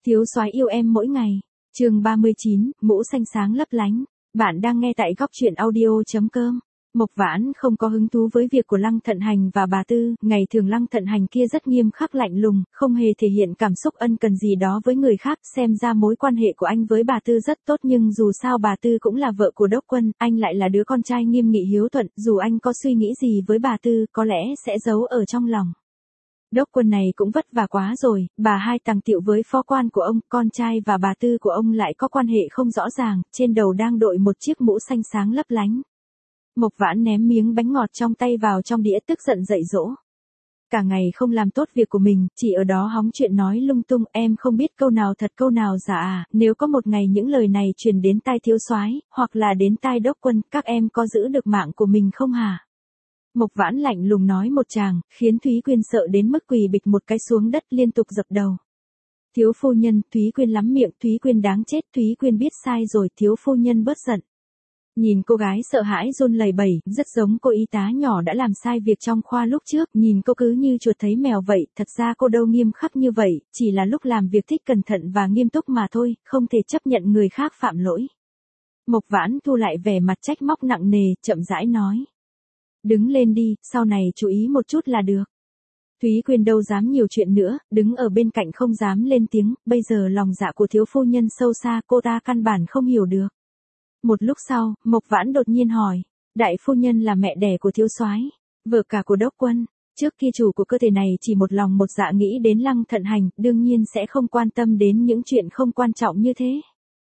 Thiếu soái yêu em mỗi ngày. Chương 39, mũ xanh sáng lấp lánh. Bạn đang nghe tại góc truyện audio.com. Mộc Vãn không có hứng thú với việc của Lăng Thận Hành và bà Tư, ngày thường Lăng Thận Hành kia rất nghiêm khắc lạnh lùng, không hề thể hiện cảm xúc ân cần gì đó với người khác, xem ra mối quan hệ của anh với bà Tư rất tốt nhưng dù sao bà Tư cũng là vợ của Đốc Quân, anh lại là đứa con trai nghiêm nghị hiếu thuận, dù anh có suy nghĩ gì với bà Tư, có lẽ sẽ giấu ở trong lòng. Đốc Quân này cũng vất vả quá rồi, bà hai tàng tiệu với phó quan của ông, con trai và bà Tư của ông lại có quan hệ không rõ ràng, trên đầu đang đội một chiếc mũ xanh sáng lấp lánh. Mộc Vãn ném miếng bánh ngọt trong tay vào trong đĩa tức giận dạy dỗ. Cả ngày không làm tốt việc của mình, chỉ ở đó hóng chuyện nói lung tung, em không biết câu nào thật câu nào giả à, nếu có một ngày những lời này truyền đến tai thiếu soái, hoặc là đến tai Đốc Quân, các em có giữ được mạng của mình không hả? Mộc Vãn lạnh lùng nói một tràng, khiến Thúy Quyên sợ đến mức quỳ bịch một cái xuống đất liên tục dập đầu. Thiếu phu nhân, Thúy Quyên lắm miệng, Thúy Quyên đáng chết, Thúy Quyên biết sai rồi, thiếu phu nhân bớt giận. Nhìn cô gái sợ hãi run lẩy bẩy, rất giống cô y tá nhỏ đã làm sai việc trong khoa lúc trước, nhìn cô cứ như chuột thấy mèo vậy, thật ra cô đâu nghiêm khắc như vậy, chỉ là lúc làm việc thích cẩn thận và nghiêm túc mà thôi, không thể chấp nhận người khác phạm lỗi. Mộc Vãn thu lại vẻ mặt trách móc nặng nề, chậm rãi nói. Đứng lên đi, sau này chú ý một chút là được. Thúy Quyên đâu dám nhiều chuyện nữa, đứng ở bên cạnh không dám lên tiếng, bây giờ lòng dạ của thiếu phu nhân sâu xa, cô ta căn bản không hiểu được. Một lúc sau, Mộc Vãn đột nhiên hỏi, đại phu nhân là mẹ đẻ của thiếu soái, vợ cả của Đốc Quân, trước kia chủ của cơ thể này chỉ một lòng một dạ nghĩ đến Lăng Thận Hành, đương nhiên sẽ không quan tâm đến những chuyện không quan trọng như thế.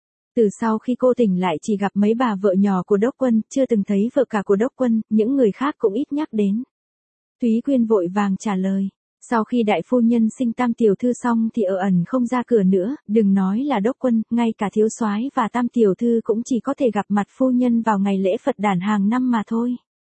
Từ sau khi cô tỉnh lại chỉ gặp mấy bà vợ nhỏ của Đốc Quân, chưa từng thấy vợ cả của Đốc Quân, những người khác cũng ít nhắc đến. Thúy Quyên vội vàng trả lời, sau khi đại phu nhân sinh tam tiểu thư xong thì ở ẩn không ra cửa nữa, đừng nói là Đốc Quân, ngay cả thiếu soái và tam tiểu thư cũng chỉ có thể gặp mặt phu nhân vào ngày lễ Phật đản hàng năm mà thôi.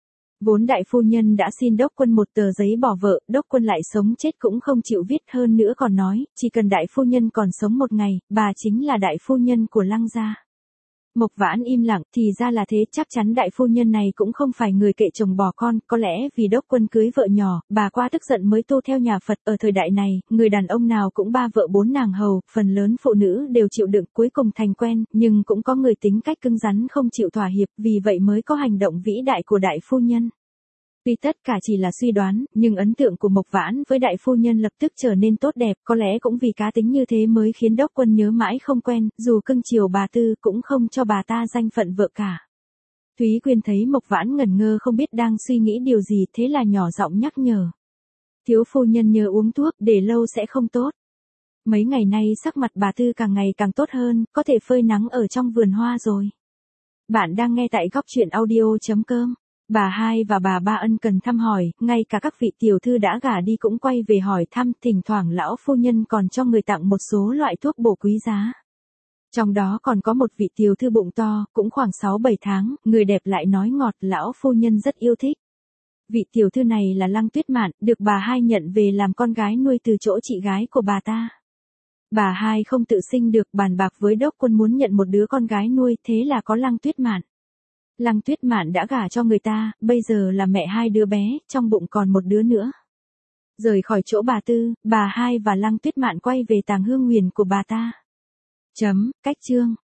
Vốn đại phu nhân đã xin Đốc Quân một tờ giấy bỏ vợ, Đốc Quân lại sống chết cũng không chịu viết, hơn nữa còn nói, chỉ cần đại phu nhân còn sống một ngày, bà chính là đại phu nhân của Lăng gia. Mộc Vãn im lặng, thì ra là thế, chắc chắn đại phu nhân này cũng không phải người kệ chồng bỏ con, có lẽ vì Đốc Quân cưới vợ nhỏ, bà qua tức giận mới tu theo nhà Phật, ở thời đại này, người đàn ông nào cũng ba vợ bốn nàng hầu, phần lớn phụ nữ đều chịu đựng cuối cùng thành quen, nhưng cũng có người tính cách cứng rắn không chịu thỏa hiệp, vì vậy mới có hành động vĩ đại của đại phu nhân. Tuy tất cả chỉ là suy đoán, nhưng ấn tượng của Mộc Vãn với đại phu nhân lập tức trở nên tốt đẹp, có lẽ cũng vì cá tính như thế mới khiến Đốc Quân nhớ mãi không quen, dù cưng chiều bà Tư cũng không cho bà ta danh phận vợ cả. Thúy Quyên thấy Mộc Vãn ngẩn ngơ không biết đang suy nghĩ điều gì, thế là nhỏ giọng nhắc nhở. Thiếu phu nhân nhớ uống thuốc, để lâu sẽ không tốt. Mấy ngày nay sắc mặt bà Tư càng ngày càng tốt hơn, có thể phơi nắng ở trong vườn hoa rồi. Bạn đang nghe tại góc truyện audio.com. Bà hai và bà ba ân cần thăm hỏi, ngay cả các vị tiểu thư đã gả đi cũng quay về hỏi thăm, thỉnh thoảng lão phu nhân còn cho người tặng một số loại thuốc bổ quý giá. Trong đó còn có một vị tiểu thư bụng to, cũng khoảng 6-7 tháng, người đẹp lại nói ngọt, lão phu nhân rất yêu thích. Vị tiểu thư này là Lăng Tuyết Mạn, được bà hai nhận về làm con gái nuôi từ chỗ chị gái của bà ta. Bà hai không tự sinh được, bàn bạc với Đốc Quân muốn nhận một đứa con gái nuôi, thế là có Lăng Tuyết Mạn. Lăng Tuyết Mạn đã gả cho người ta, bây giờ là mẹ hai đứa bé, trong bụng còn một đứa nữa. Rời khỏi chỗ bà Tư, bà hai và Lăng Tuyết Mạn quay về tàng hương nguyền của bà ta. Cách chương.